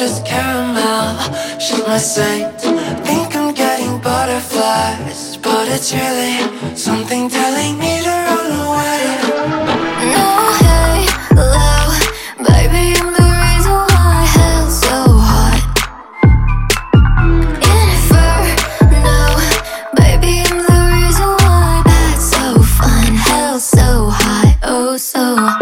just caramel. She's my saint. Think I'm getting butterflies, but it's really something telling me to run away. No halo, baby, I'm the reason why hell's so hot. Inferno, baby, I'm the reason why that's so fun. Hell's so hot, oh so hot.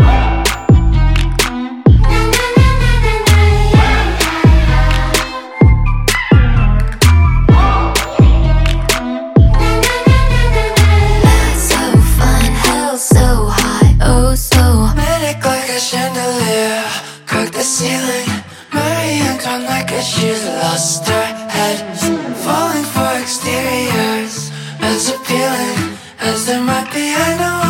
Chandelier, crack the ceiling. Marie Antoinette, like she's lost her head. Falling for exteriors, as appealing as there might be, I know